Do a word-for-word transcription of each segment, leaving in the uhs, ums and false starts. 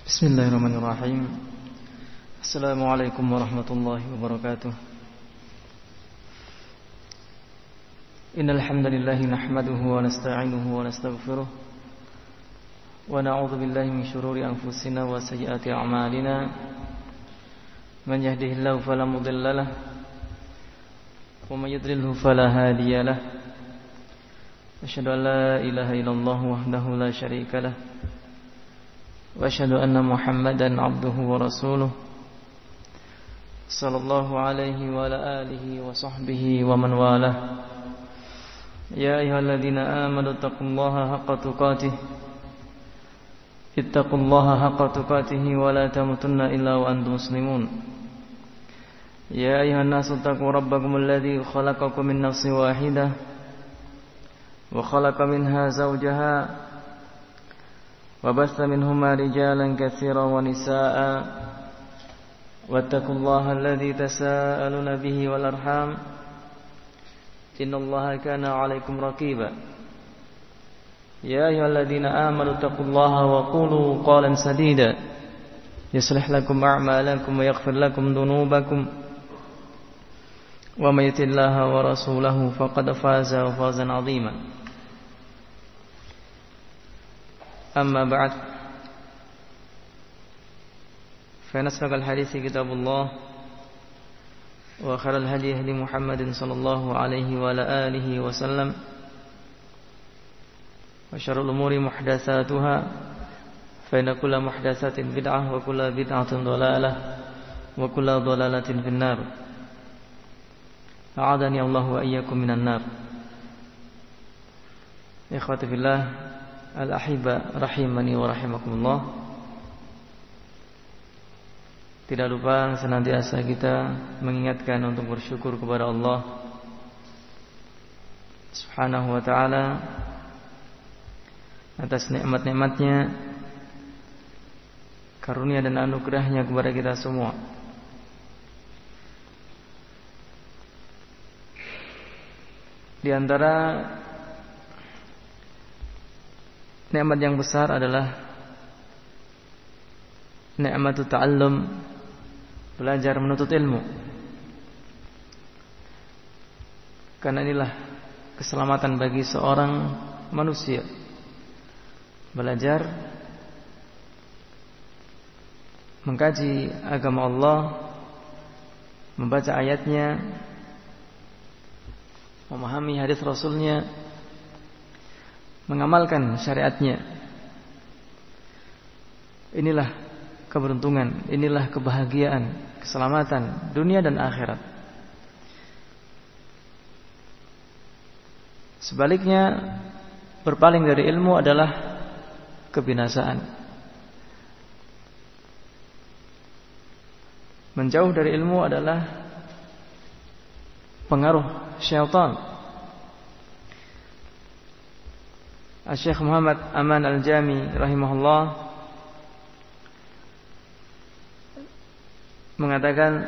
Bismillahirrahmanirrahim. Assalamualaikum warahmatullahi wabarakatuh. Innal hamdalillahi nahmaduhu wa nasta'inuhu wa nastaghfiruh wa na'udzu billahi min shururi anfusina wa sayyiati a'malina. Man yahdihillahu fala mudilla lahu wa may yudlilhu fala hadiya lahu. Asyhadu an la ilaha illallah wahdahu la syarika lahu wa asyhadu anna Muhammadan abduhu wa rasuluh sallallahu alaihi wa ala alihi wa sahbihi wa man walah. Ya ayyuhalladzina amanu taqullaha haqqa tuqatih ittaqullaha haqqa tuqatih wa la tamutunna illa wa antum muslimun. Ya ayyuhan nasu taqu rabbakumul ladzi khalaqakum min nafsin wahidah wa khalaqa minha zawjaha وبث منهما رجالا كثيرا ونساء واتقوا الله الذي تساءلون به والأرحام إن الله كان عليكم رقيبا. يا أيها الذين آمنوا اتقوا الله وقولوا قولا سديدا يصلح لكم أعمالكم ويغفر لكم ذنوبكم ومن يطع الله ورسوله فقد فاز فوزا عظيما. أما بعد فإن أصدق الحديث كتاب الله وخير الهدي هدي محمد صلى الله عليه وعلى آله وسلم وشر الأمور محدثاتها فإن كل محدثة بدعة وكل بدعة ضلالة وكل ضلالة في النار. أعاذني الله وإياكم من النار. إخوتي في الله Al-ahibba rahimani wa rahimakumullah. Tidak lupa senantiasa kita mengingatkan untuk bersyukur kepada Allah Subhanahu wa ta'ala atas nikmat-nikmatnya, karunia dan anugerahnya kepada kita semua. Di antara nikmat yang besar adalah nikmat ta'allum, belajar menuntut ilmu. Karena inilah keselamatan bagi seorang manusia. Belajar mengkaji agama Allah, membaca ayatnya, memahami hadis Rasulnya, mengamalkan syariatnya. Inilah keberuntungan, inilah kebahagiaan, keselamatan dunia dan akhirat. Sebaliknya, berpaling dari ilmu adalah kebinasaan. Menjauh dari ilmu adalah pengaruh syaitan. Syekh Muhammad Aman Al-Jami rahimahullah mengatakan,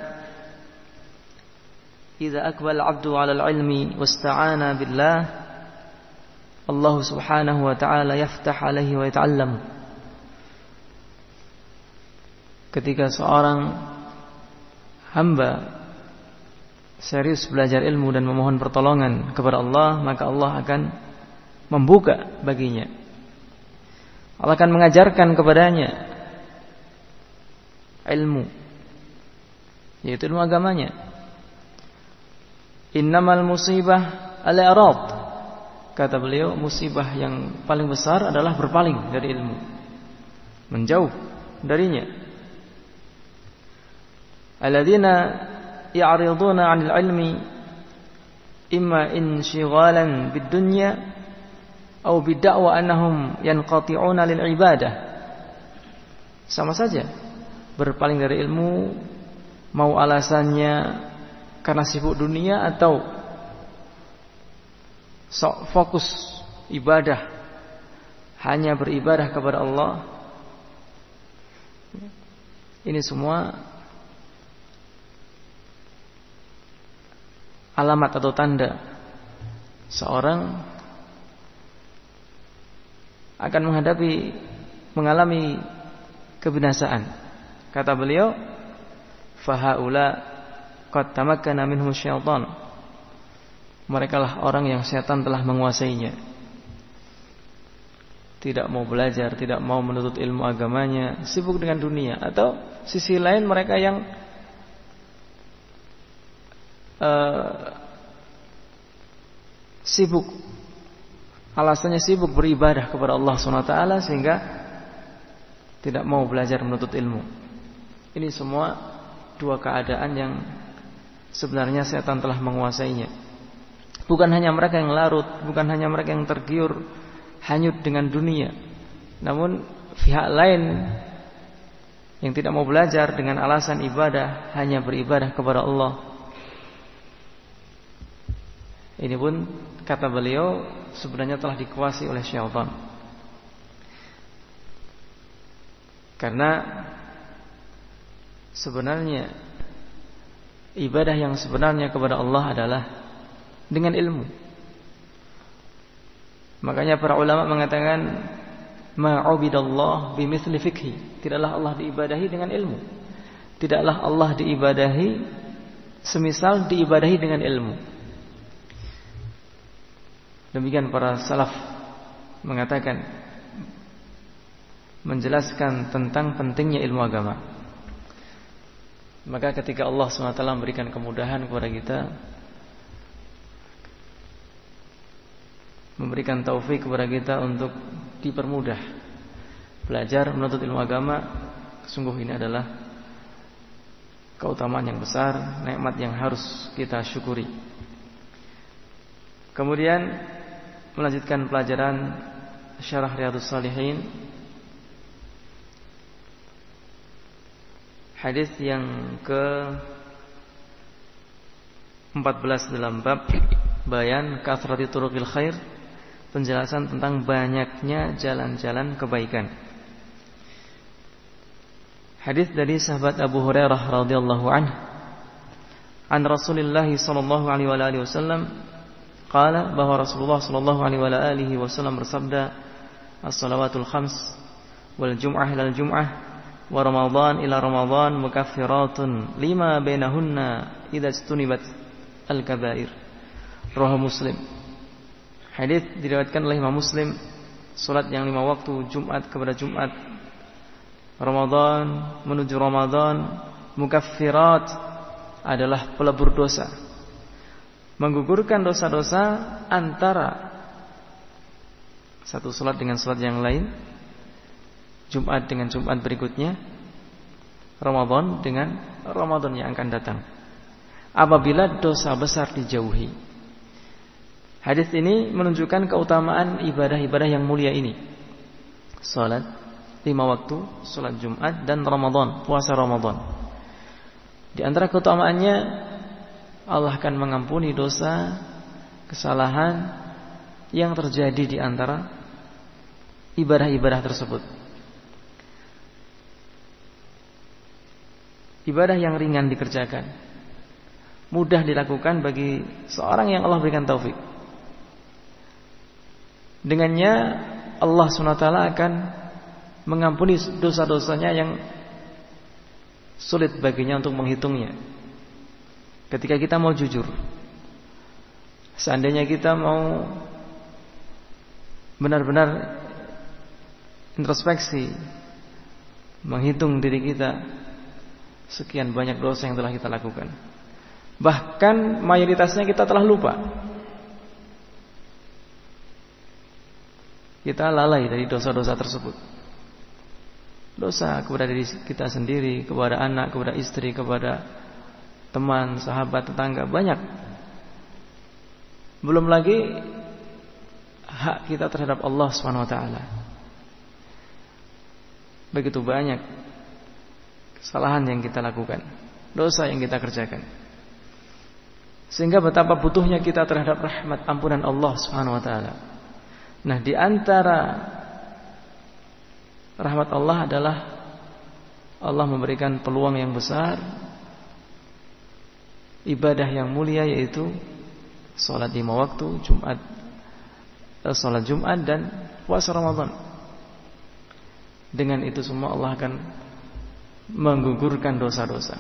"Idza aqbal 'abdu 'ala al-'ilmi wasta'ana billah, Allah Subhanahu wa ta'ala yaftah 'alaihi wa yata'allam." Ketika seorang hamba serius belajar ilmu dan memohon pertolongan kepada Allah, maka Allah akan membuka baginya. Allah akan mengajarkan kepadanya ilmu, yaitu ilmu agamanya. Innamal musibah al-i'rad. Kata beliau, musibah yang paling besar adalah berpaling dari ilmu, menjauh darinya. Alladzina ya'riduna 'anil ilmi imma inshighalan bid-dunya atau bid'wa annahum yanqati'una lil ibadah. Sama saja, berpaling dari ilmu mau alasannya karena sibuk dunia atau sok fokus ibadah, hanya beribadah kepada Allah. Ini semua alamat atau tanda seorang akan menghadapi, mengalami kebinasaan. Kata beliau, fahaula qad tamakkana minhum syaitan. Merekalah orang yang setan telah menguasainya. Tidak mau belajar, tidak mau menuntut ilmu agamanya, sibuk dengan dunia. Atau sisi lain mereka yang uh, sibuk, alasannya sibuk beribadah kepada Allah subhanahu wa taala sehingga tidak mau belajar menuntut ilmu. Ini semua dua keadaan yang sebenarnya setan telah menguasainya. Bukan hanya mereka yang larut, bukan hanya mereka yang tergiur hanyut dengan dunia, namun pihak lain yang tidak mau belajar dengan alasan ibadah, hanya beribadah kepada Allah. Ini pun kata beliau sebenarnya telah dikuasai oleh syaitan. Karena sebenarnya ibadah yang sebenarnya kepada Allah adalah dengan ilmu. Makanya para ulama mengatakan ma'ubidallah bimithli fikhi. Tidaklah Allah diibadahi dengan ilmu. Tidaklah Allah diibadahi semisal diibadahi dengan ilmu. Demikian para salaf mengatakan, menjelaskan tentang pentingnya ilmu agama. Maka ketika Allah subhanahu wa taala memberikan kemudahan kepada kita, memberikan taufik kepada kita untuk dipermudah belajar menuntut ilmu agama, sungguh ini adalah keutamaan yang besar, nikmat yang harus kita syukuri. Kemudian melanjutkan pelajaran Syarah Riyadhus Shalihin, hadis yang ke empat belas dalam bab bayan kathrati turuqil khair, penjelasan tentang banyaknya jalan-jalan kebaikan. Hadis dari sahabat Abu Hurairah radhiyallahu anhu, an Rasulillah sallallahu alaihi wasallam qala, bahwa Rasulullah sallallahu alaihi wasallam bersabda, as-salawatul khams wal jum'ah ilal jum'ah wa ramadhan ila ramadhan mukaffiratun lima bainahunna idza istunibat al-kabair. Rawahu Muslim. Hadis diriwayatkan oleh Imam Muslim, salat yang lima waktu Jumat kepada Jumat, Ramadan menuju Ramadan, mukaffirat adalah pelebur dosa, menggugurkan dosa-dosa antara satu salat dengan salat yang lain, Jumat dengan Jumat berikutnya, Ramadan dengan Ramadan yang akan datang, apabila dosa besar dijauhi. Hadis ini menunjukkan keutamaan ibadah-ibadah yang mulia ini. Salat lima waktu, salat Jumat dan Ramadan, puasa Ramadan. Di antara keutamaannya, Allah akan mengampuni dosa, kesalahan yang terjadi di antara ibadah-ibadah tersebut. Ibadah yang ringan dikerjakan, mudah dilakukan bagi seorang yang Allah berikan taufik. Dengannya Allah subhanahu wa taala akan mengampuni dosa-dosanya yang sulit baginya untuk menghitungnya. Ketika kita mau jujur, seandainya kita mau benar-benar introspeksi, menghitung diri kita, sekian banyak dosa yang telah kita lakukan. Bahkan mayoritasnya kita telah lupa. Kita lalai dari dosa-dosa tersebut. Dosa kepada diri kita sendiri, kepada anak, kepada istri, kepada teman, sahabat, tetangga, banyak. Belum lagi hak kita terhadap Allah subhanahu wa taala. Begitu banyak kesalahan yang kita lakukan, dosa yang kita kerjakan, sehingga betapa butuhnya kita terhadap rahmat ampunan Allah subhanahu wa taala. Nah, di antara rahmat Allah adalah Allah memberikan peluang yang besar, ibadah yang mulia, yaitu salat lima waktu, Jumat, salat Jumat dan puasa Ramadan. Dengan itu semua Allah akan menggugurkan dosa-dosa.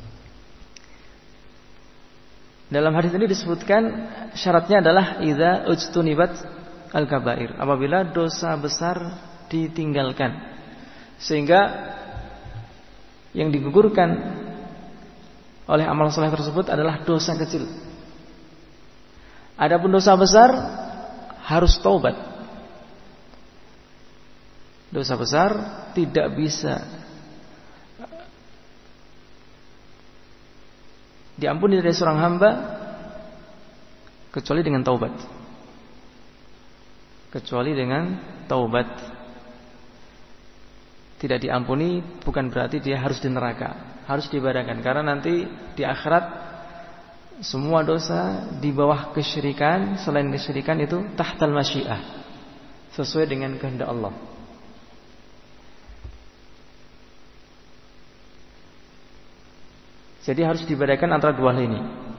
Dalam hadis ini disebutkan syaratnya adalah idza ujtunibat al-kabair, apabila dosa besar ditinggalkan, sehingga yang digugurkan oleh amal soleh tersebut adalah dosa kecil. Adapun dosa besar harus taubat. Dosa besar tidak bisa diampuni dari seorang hamba kecuali dengan taubat. Kecuali dengan taubat. Tidak diampuni bukan berarti dia harus di neraka, harus diibadahkan, karena nanti di akhirat semua dosa di bawah kesyirikan, selain kesyirikan itu tahtal masyiah, sesuai dengan kehendak Allah. Jadi harus dibedakan antara dua hal ini.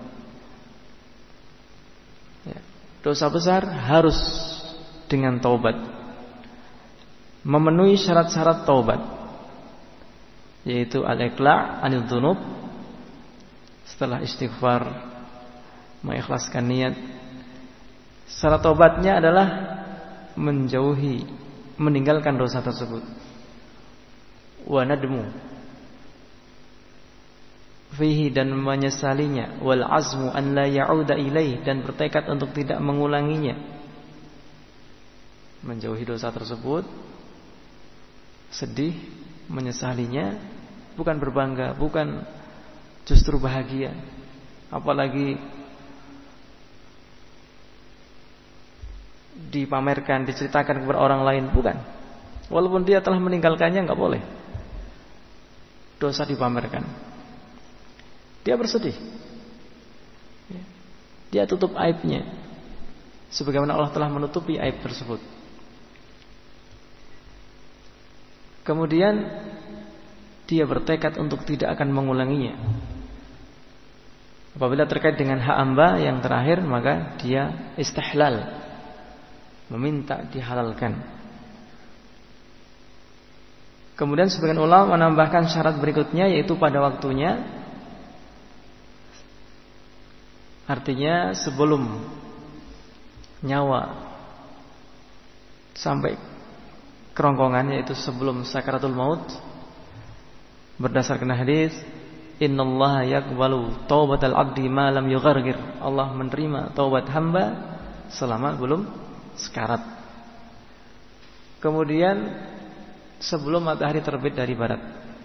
Ya. Dosa besar harus dengan taubat, memenuhi syarat-syarat taubat, yaitu al-iqla' anil dzunub, setelah istighfar, mengikhlaskan niat. Syarat taubatnya adalah menjauhi, meninggalkan dosa tersebut. Wa nadmu fihi, dan menyesalinya, wal azmu an la ya'uda ilaih, dan bertekad untuk tidak mengulanginya. Menjauhi dosa tersebut, sedih, menyesalinya, bukan berbangga, bukan justru bahagia, apalagi dipamerkan, diceritakan kepada orang lain, bukan. Walaupun dia telah meninggalkannya, enggak boleh dosa dipamerkan. Dia bersedih, dia tutup aibnya, sebagaimana Allah telah menutupi aib tersebut. Kemudian dia bertekad untuk tidak akan mengulanginya. Apabila terkait dengan hak hamba yang terakhir, maka dia istihlal, meminta dihalalkan. Kemudian sebagian ulama menambahkan syarat berikutnya, yaitu pada waktunya. Artinya sebelum nyawa sampai kerongkongan, yaitu sebelum sakaratul maut. Berdasarkan hadis, innallaha yaqbalu taubatal abdi ma lam yughargir, Allah menerima taubat hamba selama belum sekarat. Kemudian sebelum matahari terbit dari barat.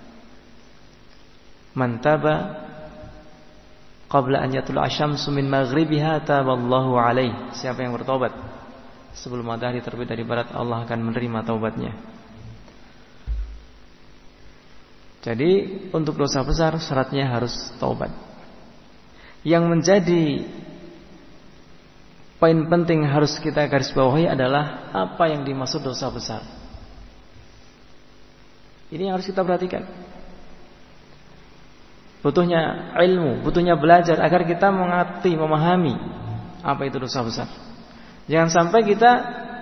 Man taba qabla an yatlu'a asy-syamsu min maghribiha taballahu alaihi. Siapa yang bertobat sebelum matahari terbit dari barat, Allah akan menerima taubatnya. Jadi untuk dosa besar syaratnya harus taubat. Yang menjadi poin penting harus kita garis bawahi adalah apa yang dimaksud dosa besar. Ini yang harus kita perhatikan. Butuhnya ilmu, butuhnya belajar agar kita mengerti, memahami apa itu dosa besar. Jangan sampai kita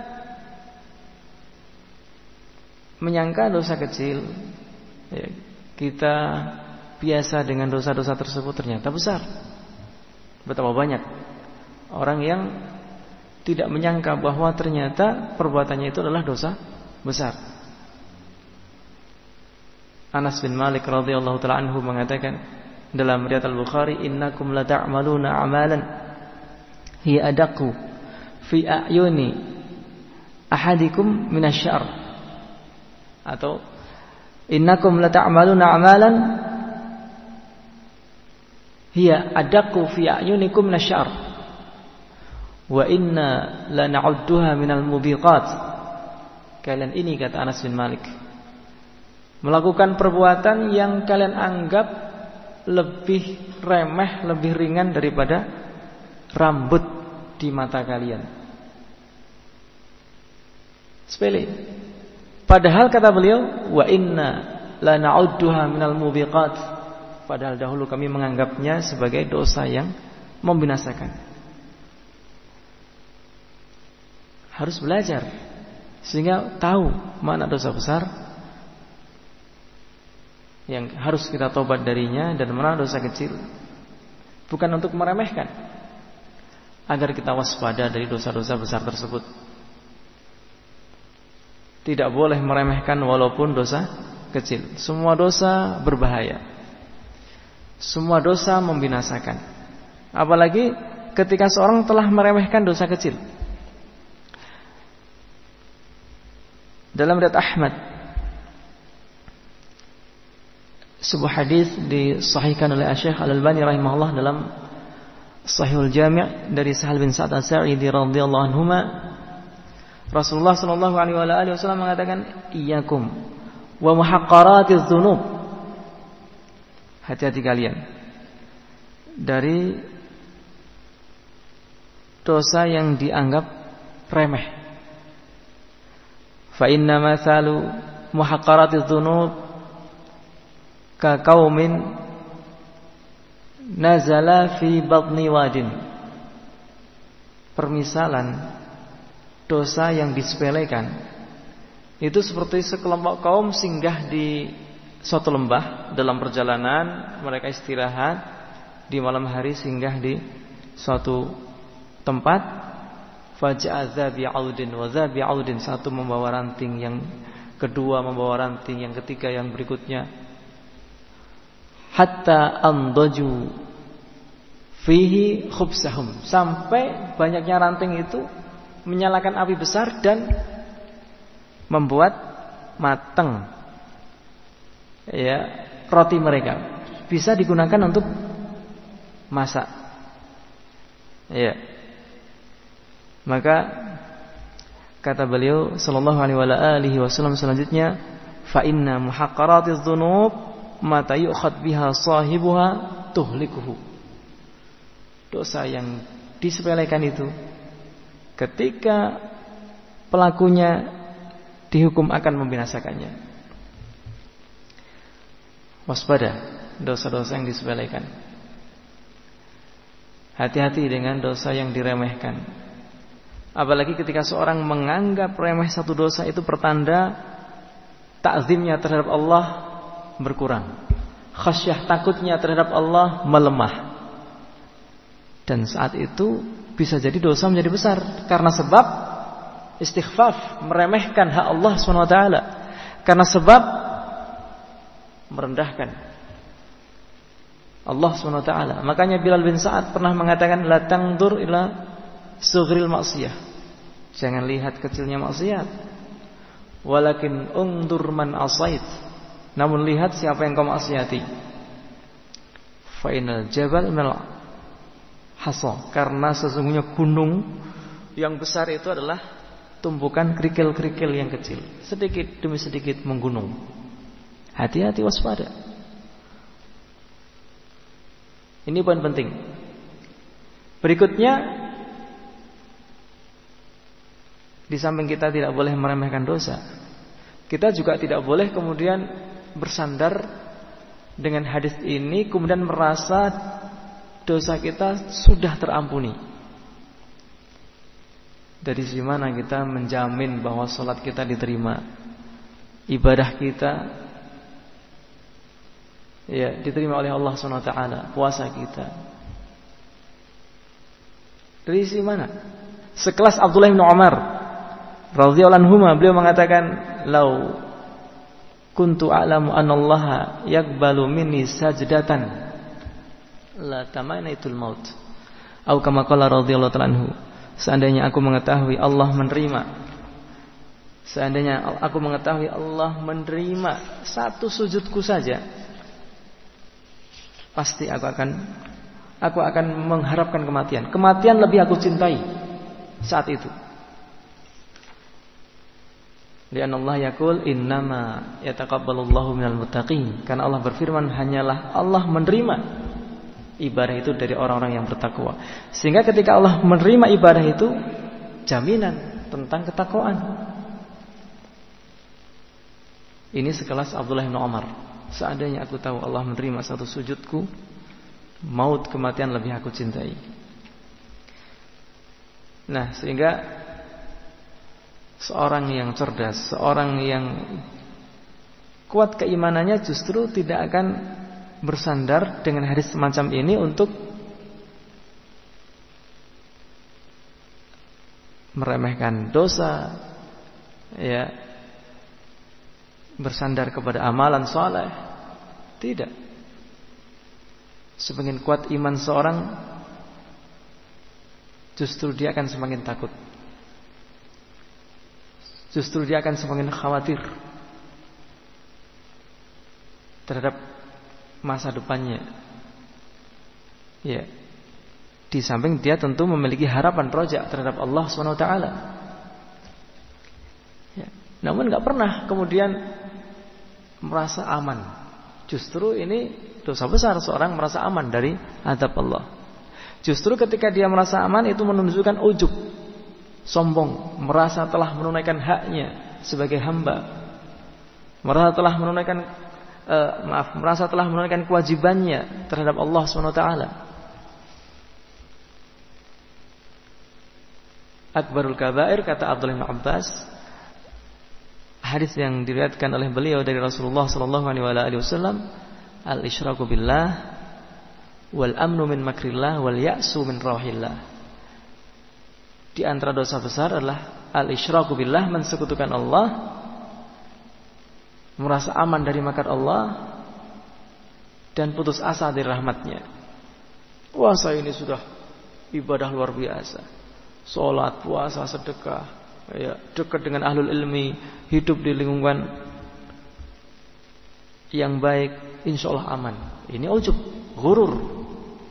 menyangka dosa kecil, ya, kita biasa dengan dosa-dosa tersebut, ternyata besar. Betapa banyak orang yang tidak menyangka bahwa ternyata perbuatannya itu adalah dosa besar. Anas bin Malik radhiyallahu ta'ala anhu mengatakan dalam riwayat Al-Bukhari, innakum la ta'maluna amalan hiya adaqu fi a'yuni ahadikum minasyar, atau innakum la ta'maluna amalan hiya adaqu fi a'yunikum minasyar wa inna la na'udduha minal mubiqat. Kalian ini, kata Anas bin Malik, melakukan perbuatan yang kalian anggap lebih remeh, lebih ringan daripada rambut di mata kalian. Sepele. Padahal kata beliau, wa inna la na'udduha minal mubiqat. Padahal dahulu kami menganggapnya sebagai dosa yang membinasakan. Harus belajar sehingga tahu mana dosa besar, yang harus kita tobat darinya, dan mana dosa kecil. Bukan untuk meremehkan, agar kita waspada dari dosa-dosa besar tersebut. Tidak boleh meremehkan walaupun dosa kecil. Semua dosa berbahaya, semua dosa membinasakan. Apalagi ketika seorang telah meremehkan dosa kecil. Dalam riwayat Ahmad, sebuah hadis disahihkan oleh Syekh Al-Albani rahimahullah dalam Sahihul Jami' dari Sahal bin Sa'ad As-Sa'idi radhiyallahu anhuma, Rasulullah sallallahu alaihi wasallam mengatakan, "Iyyakum wa muhaqqaratiz dzunub." Hati-hati kalian dari dosa yang dianggap remeh. Fa inna mathalu muhaqqaratiz dzunub ka qaumin nazala fi batni wadin. Permisalan dosa yang disepelekan itu seperti sekelompok kaum singgah di suatu lembah dalam perjalanan. Mereka istirahat di malam hari, singgah di suatu tempat. Faja'a dzabi 'audin wa dzabi 'audin, satu membawa ranting, yang kedua membawa ranting, yang ketiga, yang berikutnya. Hatta andaju fihi khubsahum, sampai banyaknya ranting itu menyalakan api besar dan membuat matang ya roti mereka, bisa digunakan untuk masak. Ya. Maka kata beliau sallallahu alaihi wasallam selanjutnya, fa inna muhaqqaratiz dzunub mata yu'khad biha sahibuha tuhlikuhu. Dosa yang disepelekan itu, ketika pelakunya dihukum, akan membinasakannya. Waspada dosa-dosa yang disepelekan. Hati-hati dengan dosa yang diremehkan. Apalagi ketika seorang menganggap remeh satu dosa, itu pertanda ta'zimnya terhadap Allah berkurang, khasyah takutnya terhadap Allah melemah. Dan saat itu bisa jadi dosa menjadi besar, karena sebab istighfaf, meremehkan hak Allah subhanahu wa taala, karena sebab merendahkan Allah subhanahu wa taala. Makanya Bilal bin Sa'ad pernah mengatakan, la tangdur ila sughril maksiyah, jangan lihat kecilnya maksiat, walakin undur man asait, namun lihat siapa yang kau maksiati. Fa inal jabal minal hasa, karena sesungguhnya gunung yang besar itu adalah tumpukan kerikil-kerikil yang kecil, sedikit demi sedikit menggunung. Hati-hati, waspada. Ini poin penting. Berikutnya, di samping kita tidak boleh meremehkan dosa, kita juga tidak boleh kemudian bersandar dengan hadis ini kemudian merasa dosa kita sudah terampuni. Dari sisi mana kita menjamin bahwa sholat kita diterima, ibadah kita ya diterima oleh Allah subhanahu wa taala, puasa kita? Dari sisi mana? Sekelas Abdullah bin Umar radhiyallahu anhuma, beliau mengatakan, "Lau kuntu a'lamu anallaha yaqbalu minni sajdatan la tamanaitul maut." Atau kama qala radhiyallahu ta'ala anhu, seandainya aku mengetahui Allah menerima, seandainya aku mengetahui Allah menerima satu sujudku saja, pasti aku akan aku akan mengharapkan kematian. Kematian lebih aku cintai saat itu. Lianna Allah yaqul innama yataqabbalullahu minal muttaqin, karena Allah berfirman, hanyalah Allah menerima ibadah itu dari orang-orang yang bertakwa. Sehingga ketika Allah menerima ibadah itu, jaminan tentang ketakwaan. Ini sekelas Abdullah bin Umar, seandainya aku tahu Allah menerima satu sujudku, maut, kematian lebih aku cintai. Nah, sehingga seorang yang cerdas, seorang yang kuat keimanannya justru tidak akan bersandar dengan hadis semacam ini untuk meremehkan dosa, ya, bersandar kepada amalan saleh. Tidak. Semakin kuat iman seorang, justru dia akan semakin takut. Justru dia akan semakin khawatir terhadap masa depannya. Ya. Di samping dia tentu memiliki harapan roja terhadap Allah subhanahu wa taala. Ya. Namun enggak pernah kemudian merasa aman. Justru ini dosa besar seorang merasa aman dari azab Allah. Justru ketika dia merasa aman itu menunjukkan ujub, sombong, merasa telah menunaikan haknya sebagai hamba, merasa telah menunaikan eh, maaf, merasa telah menunaikan kewajibannya terhadap Allah subhanahu wa taala. Akbarul kabair, kata Abdullah bin Abbas, hadis yang diriwayatkan oleh beliau dari Rasulullah sallallahu alaihi wasallam, al-isyraku billah wal amnu min makrillah wal ya'su min rauhillah. Di antara dosa besar adalah al-isyraku billah, mensekutukan Allah, merasa aman dari makar Allah, dan putus asa dari rahmatnya. Wah, saya ini sudah ibadah luar biasa, sholat, puasa, sedekah, ya, dekat dengan ahlul ilmi, hidup di lingkungan yang baik, insya Allah aman. Ini ujub, ghurur.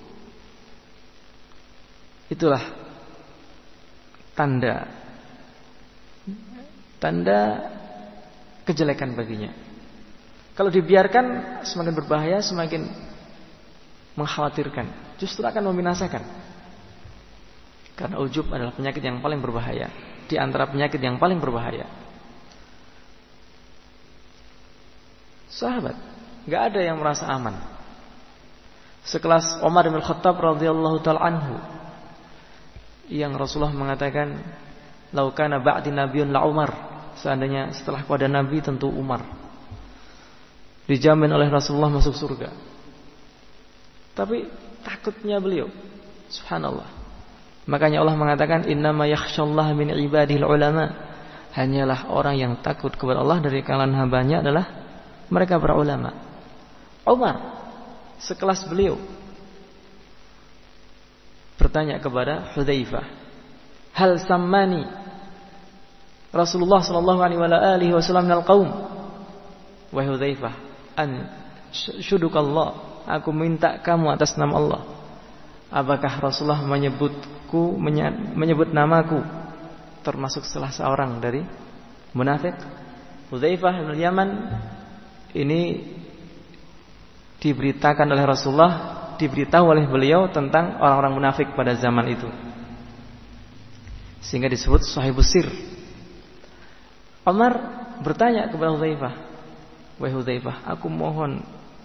Itulah tanda tanda kejelekan baginya. Kalau dibiarkan semakin berbahaya, semakin mengkhawatirkan, justru akan membinasakan. Karena ujub adalah penyakit yang paling berbahaya, di antara penyakit yang paling berbahaya. Sahabat, gak ada yang merasa aman. Sekelas Umar bin Khattab radhiyallahu ta'ala anhu, yang Rasulullah mengatakan, "Lau kana ba'di nabiyyun la Umar." Seandainya setelah pada nabi tentu Umar. Dijamin oleh Rasulullah masuk surga. Tapi takutnya beliau, subhanallah. Makanya Allah mengatakan, "Innama yakhsyallaha min ibadihil ulama." Hanyalah orang yang takut kepada Allah dari kalangan hambanya adalah mereka para ulama. Umar, sekelas beliau, bertanya kepada Hudzaifah, "Hal sammani Rasulullah sallallahu alaihi wasallam minal qaum?" Wahai Hudzaifah, an syudukallah, aku minta kamu atas nama Allah, apakah Rasulullah menyebutku menyebut namaku termasuk salah seorang dari munafik? Hudzaifah bin Yaman ini diberitakan oleh Rasulullah, diberitahu oleh beliau tentang orang-orang munafik pada zaman itu, sehingga disebut sahibus sir. Umar bertanya kepada Hudzaifah, "Wahai Hudzaifah, aku mohon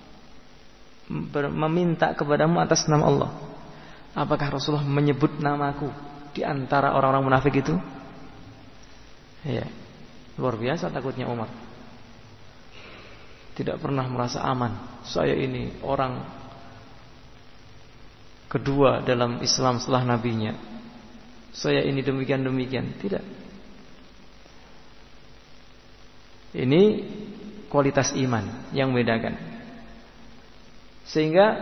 meminta kepadamu atas nama Allah, apakah Rasulullah menyebut namaku di antara orang-orang munafik itu?" Ya, luar biasa takutnya Umar. Tidak pernah merasa aman. Saya ini orang kedua dalam Islam setelah nabinya, saya ini demikian-demikian. Tidak. Ini kualitas iman yang membedakan. Sehingga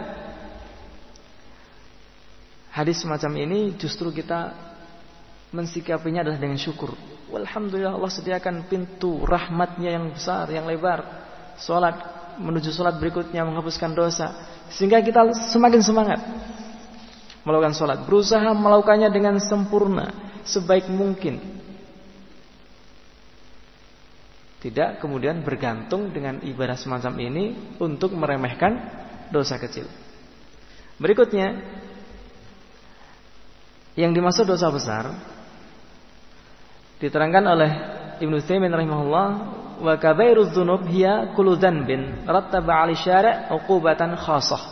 hadis semacam ini justru kita mensikapinya adalah dengan syukur. Alhamdulillah, Allah sediakan pintu rahmatnya yang besar, yang lebar. Salat menuju salat berikutnya menghapuskan dosa, sehingga kita semakin semangat melakukan salat, berusaha melakukannya dengan sempurna, sebaik mungkin. Tidak kemudian bergantung dengan ibadah semacam ini untuk meremehkan dosa kecil. Berikutnya, yang dimaksud dosa besar diterangkan oleh Ibnu Utsaimin rahimahullah, wa kabairudz dzunub hiya kullu dzanbin rattaba 'ala syari' 'uqubatan khassah.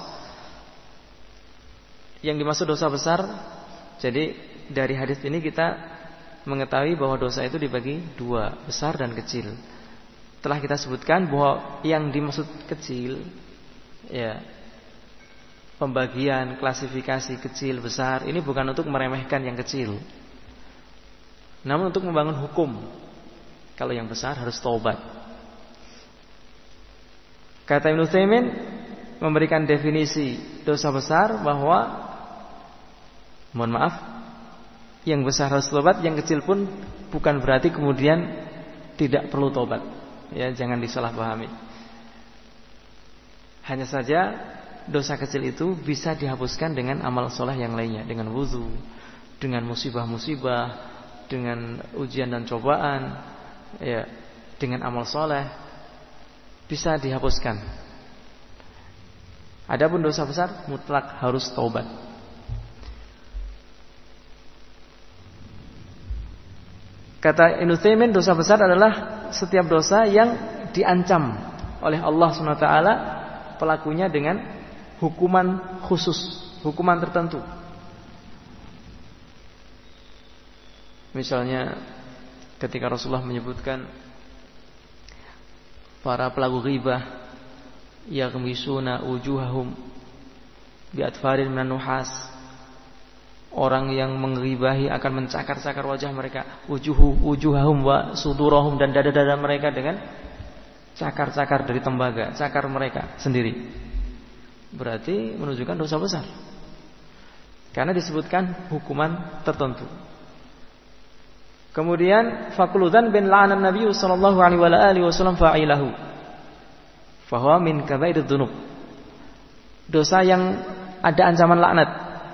Yang dimaksud dosa besar, jadi dari hadis ini kita mengetahui bahwa dosa itu dibagi dua, besar dan kecil. telah kita sebutkan bahwa yang dimaksud kecil, ya, pembagian klasifikasi kecil besar ini bukan untuk meremehkan yang kecil, namun untuk membangun hukum. Kalau yang besar harus taubat. Kata Ibnu Utsaimin memberikan definisi dosa besar bahwa, mohon maaf, yang besar harus taubat, yang kecil pun bukan berarti kemudian tidak perlu taubat. Ya, jangan disalahpahami. Hanya saja dosa kecil itu bisa dihapuskan dengan amal soleh yang lainnya, dengan wudu, dengan musibah-musibah, dengan ujian dan cobaan, ya, dengan amal soleh bisa dihapuskan. Adapun dosa besar mutlak harus taubat. Kata Ibnu Utsaimin, dosa besar adalah setiap dosa yang diancam oleh Allah subhanahu wa taala pelakunya dengan hukuman khusus, hukuman tertentu. Misalnya ketika Rasulullah menyebutkan para pelaku ghibah yaghmisuna wujuhahum bi atfarin minan nuhas, orang yang mengribahi akan mencakar-cakar wajah mereka, wujuhu wujuhahum wa sudurahum, dan dada-dada mereka dengan cakar-cakar dari tembaga, cakar mereka sendiri. Berarti menunjukkan dosa besar, karena disebutkan hukuman tertentu. Kemudian faquludzan bin la'anan Nabi sallallahu alaihi wasallam fa'ilahu fahuwa min kabairid dzunub. Dosa yang ada ancaman laknat.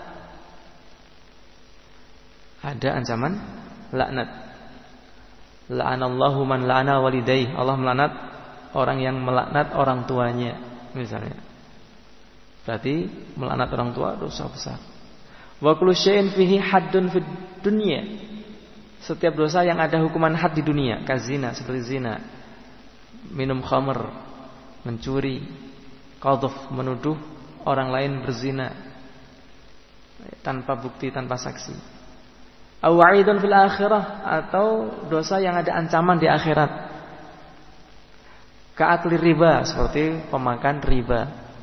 Ada ancaman laknat. La'anallahu man la'ana walidayhi. Allah melaknat orang yang melaknat orang tuanya, misalnya. Berarti melaknat orang tua dosa besar. Wa kullu syai'in fihi haddun fid dunya. Setiap dosa yang ada hukuman had di dunia, kazina, seperti zina, minum khamr, mencuri, qadhf, menuduh orang lain berzina tanpa bukti, tanpa saksi. Aw wa'idun fil akhirah, atau dosa yang ada ancaman di akhirat. Ka'akli riba, seperti pemakan riba.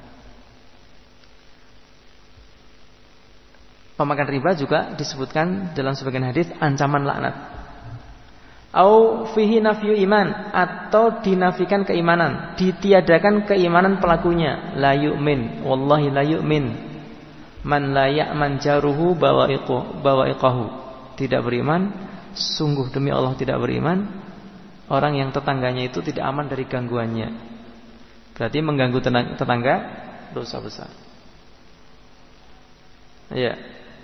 Pemakan riba juga disebutkan dalam sebagian hadis ancaman laknat. Au fihi nafyu iman, atau dinafikan keimanan, ditiadakan keimanan pelakunya. La yu'min, wallahi la yu'min man la ya'man jaruhu bawa'iqu bawa'iqahu. Tidak beriman, sungguh demi Allah tidak beriman orang yang tetangganya itu tidak aman dari gangguannya. Berarti mengganggu tetangga dosa besar. Ya.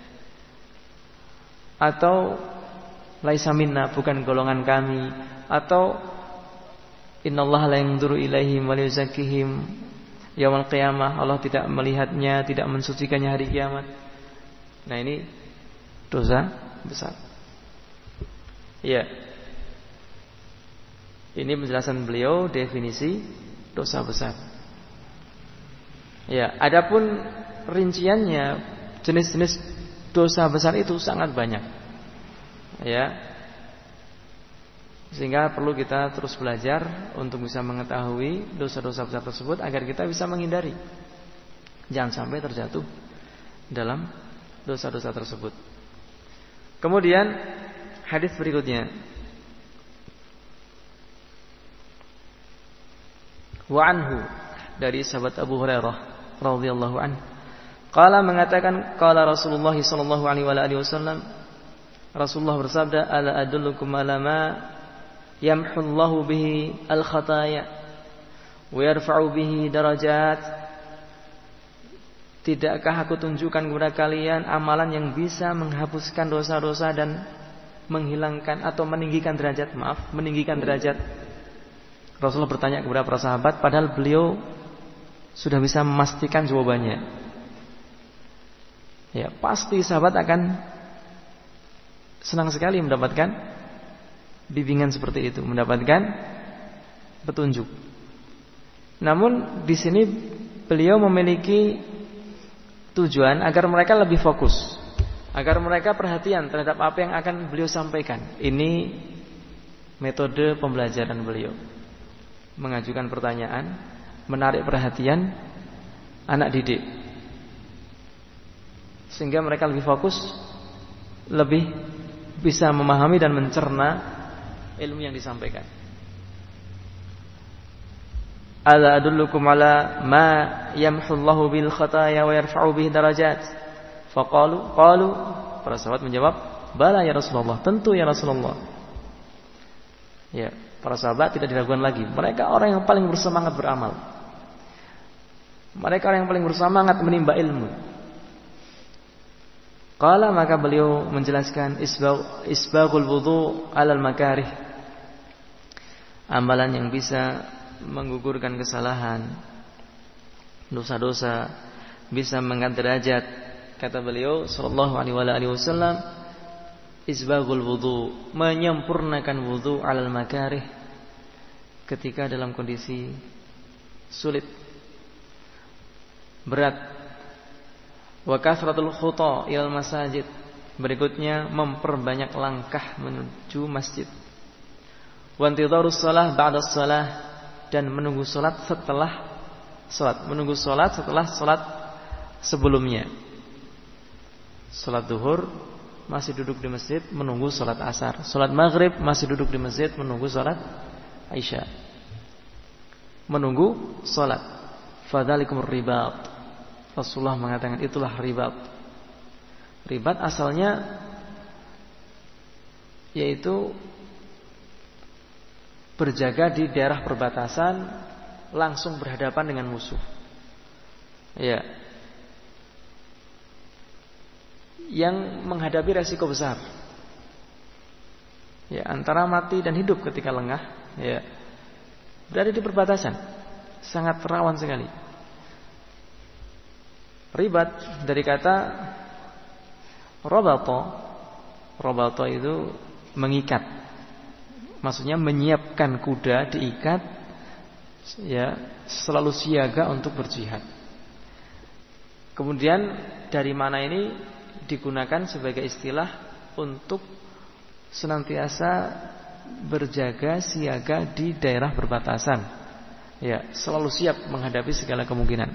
Atau laisa minna, bukan golongan kami. Atau innallaha la yanzuru ilaihim wa la yuzakkihim yaumil qiyamah, Allah tidak melihatnya, tidak mensucikannya hari kiamat. Nah, ini dosa besar. Ya. Ini penjelasan beliau definisi dosa besar. Ya, adapun rinciannya, jenis-jenis dosa besar itu sangat banyak, ya, sehingga perlu kita terus belajar untuk bisa mengetahui dosa-dosa besar tersebut agar kita bisa menghindari, jangan sampai terjatuh dalam dosa-dosa tersebut. Kemudian hadis berikutnya, wa anhu, dari sahabat Abu Hurairah radhiyallahu anhu, qala, mengatakan, qala Rasulullah sallallahu alaihi wasallam, Rasulullah bersabda, ala adullukum ala ma yamhullahu bihi al-khataya wa yarfa'u bihi darajat. Tidakkah aku tunjukkan kepada kalian amalan yang bisa menghapuskan dosa-dosa dan menghilangkan atau meninggikan derajat, maaf, meninggikan derajat. Rasulullah bertanya kepada para sahabat, padahal beliau sudah bisa memastikan jawabannya. Ya, pasti sahabat akan senang sekali mendapatkan bimbingan seperti itu, mendapatkan petunjuk. Namun di sini beliau memiliki tujuan agar mereka lebih fokus, agar mereka perhatian terhadap apa yang akan beliau sampaikan. Ini metode pembelajaran beliau. mengajukan pertanyaan, menarik perhatian anak didik, sehingga mereka lebih fokus, lebih bisa memahami dan mencerna ilmu yang disampaikan. Ala adullukum ala ma yamhullahu bil khataya wa yarfa'u bihi darajat. Faqalu qalu, para sahabat menjawab, bala ya Rasulullah, tentu ya Rasulullah. Ya, para sahabat tidak diragukan lagi. Mereka orang yang paling bersemangat beramal. Mereka orang yang paling bersemangat menimba ilmu. Qala, maka beliau menjelaskan isbagh isbaghul wudu' 'alal makarih. Amalan yang bisa menggugurkan kesalahan, dosa-dosa, bisa mengangkat derajat. Kata beliau sallallahu alaihi wasallam, isbaghul wudu', menyempurnakan wudu' 'alal makarih, ketika dalam kondisi sulit, berat. Wa kasratul khuta ilal masajid, berikutnya memperbanyak langkah menuju masjid. Wa intidharus shalah ba'da shalah, dan menunggu salat setelah salat, menunggu salat setelah salat sebelumnya. Salat zuhur masih duduk di masjid menunggu salat asar. Salat maghrib masih duduk di masjid menunggu salat isya. Menunggu salat. Fadzalikumur ribat. Rasulullah mengatakan itulah ribat. Ribat asalnya yaitu berjaga di daerah perbatasan, langsung berhadapan dengan musuh. Ya. Yang menghadapi resiko besar. Ya, antara mati dan hidup ketika lengah, ya. Berada di perbatasan. Sangat rawan sekali. Ribat dari kata robato. Robato itu mengikat. Maksudnya menyiapkan kuda, diikat, ya, selalu siaga untuk berjihad. Kemudian dari mana ini digunakan sebagai istilah untuk senantiasa berjaga siaga di daerah perbatasan. Ya, selalu siap menghadapi segala kemungkinan.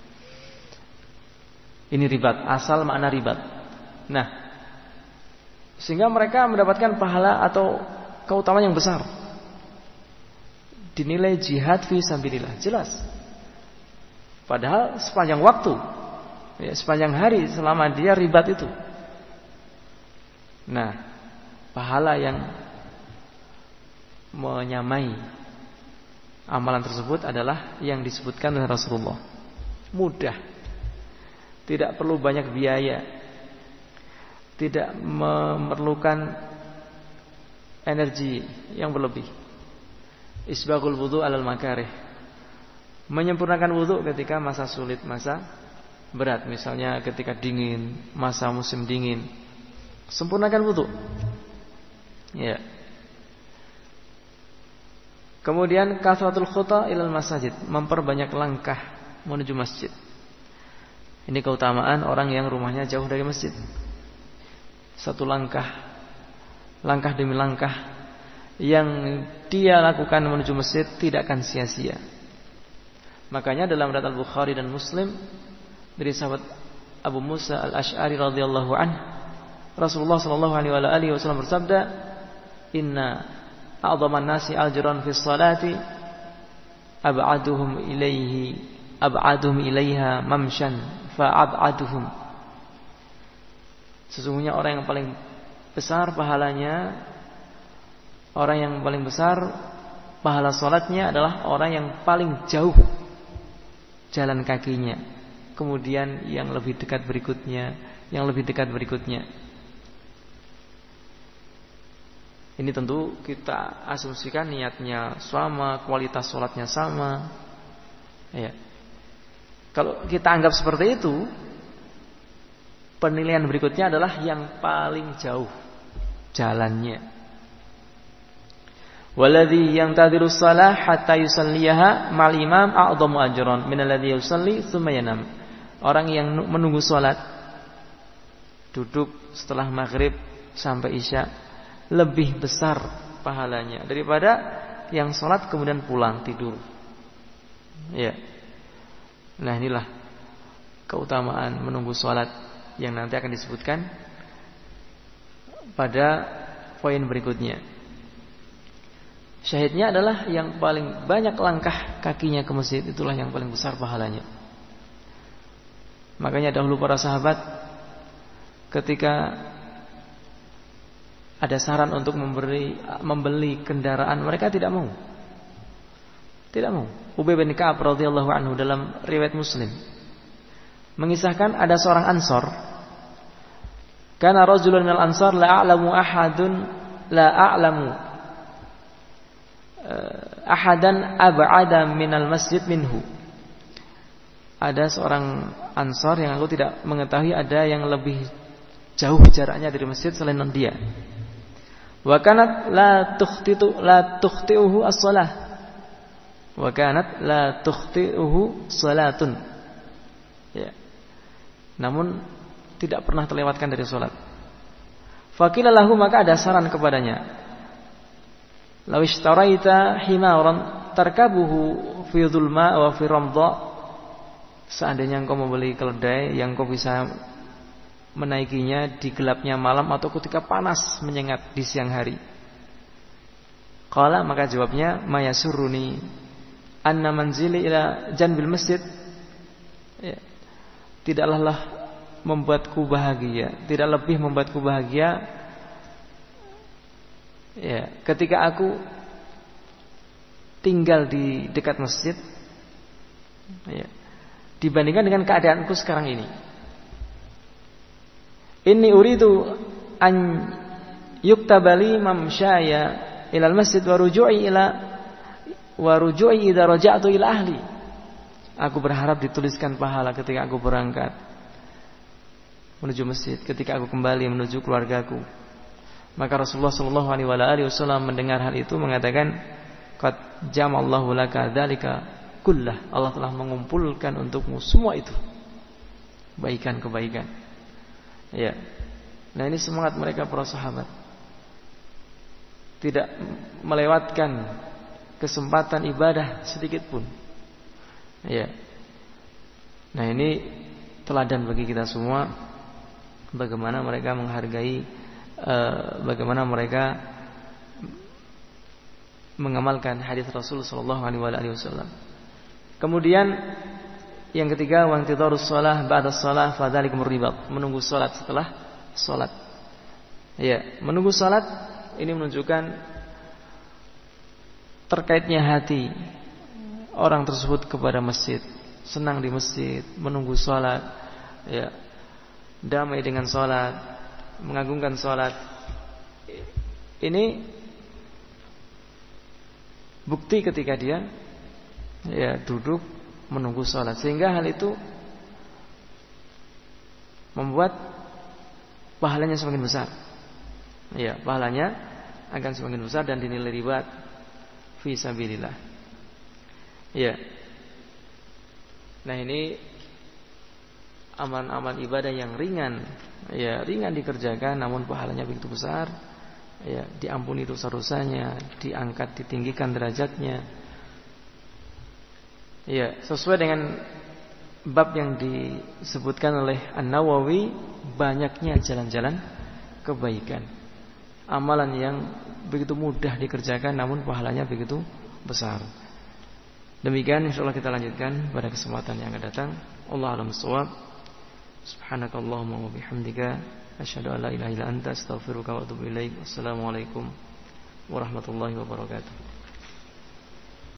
Ini ribat, asal makna ribat. Nah, sehingga mereka mendapatkan pahala atau keutamaan yang besar. Dinilai jihad fi sabilillah, jelas. Padahal sepanjang waktu, ya, sepanjang hari selama dia ribat itu. Nah, pahala yang menyamai amalan tersebut adalah yang disebutkan oleh Rasulullah. Mudah, tidak perlu banyak biaya, tidak memerlukan energi yang berlebih. Isbaghul wudu' 'alal makarih, menyempurnakan wudu ketika masa sulit, masa berat, misalnya ketika dingin, masa musim dingin, sempurnakan wudu. Ya. Kemudian kasratul khuta ilal masajid, memperbanyak langkah menuju masjid. Ini keutamaan orang yang rumahnya jauh dari masjid. Satu langkah, langkah demi langkah yang dia lakukan menuju masjid tidak akan sia-sia. Makanya dalam riwayat Al-Bukhari dan Muslim dari sahabat Abu Musa Al-Asy'ari radhiyallahu anhu, Rasulullah sallallahu alaihi wasallam bersabda, "Inna a'dhaman nasi ajran fi sholati ab'aduhum ilaihi ab'aduhum ilaiha mamshan fa'ab'aduhum." Sesungguhnya orang yang paling besar pahalanya, orang yang paling besar pahala salatnya adalah orang yang paling jauh jalan kakinya. Kemudian yang lebih dekat berikutnya, yang lebih dekat berikutnya. Ini tentu kita asumsikan niatnya sama, kualitas sholatnya sama. Ya. Kalau kita anggap seperti itu, penilaian berikutnya adalah yang paling jauh jalannya. Waladhi yang tadirus salah hatta yusalliyaha ma'al imam a'dhamu ajran min alladhi yusalli tsumma yanam. Orang yang menunggu salat, duduk setelah maghrib sampai isya, lebih besar pahalanya daripada yang sholat kemudian pulang tidur. Ya. Nah, inilah keutamaan menunggu sholat yang nanti akan disebutkan pada poin berikutnya. Syahidnya adalah yang paling banyak langkah kakinya ke masjid, itulah yang paling besar pahalanya. Makanya dahulu para sahabat ketika ada saran untuk memberi membeli kendaraan, mereka tidak mau. Tidak mau. Ubay bin Ka'ab radhiyallahu anhu dalam riwayat Muslim mengisahkan ada seorang Ansor. Kana rajulun minal Ansar la a'lamu ahadun la a'lamu ahadan ab'ada minal masjid minhu. Ada seorang Ansor yang aku tidak mengetahui ada yang lebih jauh jaraknya dari masjid selain dia. Wa kanat la tukhtitu la tukhtiuhu as-shalah. Wa kanat la tukhtiuhu salatun. Ya. Namun tidak pernah terlewatkan dari salat. Faqila lahu, maka ada saran kepadanya. Law ishtaraita himaran tarkabuhu fi dhulma wa fi ramdha. Seandainya engkau membeli keledai yang kau bisa menaikinya di gelapnya malam atau ketika panas menyengat di siang hari. Qala, maka jawabnya, mayasuruni anna manzili ila janbil masjid. Ya. Tidaklah membuatku bahagia, tidak lebih membuatku bahagia ya, ketika aku tinggal di dekat masjid ya, dibandingkan dengan keadaanku sekarang ini. Inni uridu an yuktabali mamsyaya ilal masjid wa ruju'i ila wa ruju'i idza raja'tu ila ahli. Aku berharap dituliskan pahala ketika aku berangkat menuju masjid, ketika aku kembali menuju keluargaku. Maka Rasulullah sallallahu alaihi wasallam mendengar hal itu mengatakan, qad jama'allahu laka dzalika kullah. Allah telah mengumpulkan untukmu semua itu, kebaikan-kebaikan. Ya. Nah, ini semangat mereka para sahabat. Tidak melewatkan kesempatan ibadah sedikit pun. Ya. Nah, ini teladan bagi kita semua bagaimana mereka menghargai uh, bagaimana mereka mengamalkan hadis Rasul sallallahu alaihi wasallam. Kemudian yang ketiga, wa intidharus shalah ba'da shalah fadzalikumur ribat, menunggu salat setelah salat. Ya, menunggu salat ini menunjukkan terkaitnya hati orang tersebut kepada masjid, senang di masjid, menunggu salat, ya, damai dengan salat, mengagungkan salat. Ini bukti ketika dia ya duduk menunggu salat, sehingga hal itu membuat pahalanya semakin besar. Ya, pahalanya akan semakin besar dan dinilai ribat fi sabilillah. Ya. Nah, ini amal-amal ibadah yang ringan, ya, ringan dikerjakan namun pahalanya begitu besar. Ya, diampuni dosa-dosanya, diangkat, ditinggikan derajatnya. Ya, sesuai dengan bab yang disebutkan oleh An-Nawawi, banyaknya jalan-jalan kebaikan, amalan yang begitu mudah dikerjakan namun pahalanya begitu besar. Demikian insyaallah kita lanjutkan pada kesempatan yang akan datang. Allahu a'lam bissawab. Subhanakallahumma wa bihamdika asyhadu an la ilaha illa anta astaghfiruka wa atubu ilaik. Wassalamualaikum warahmatullahi wabarakatuh.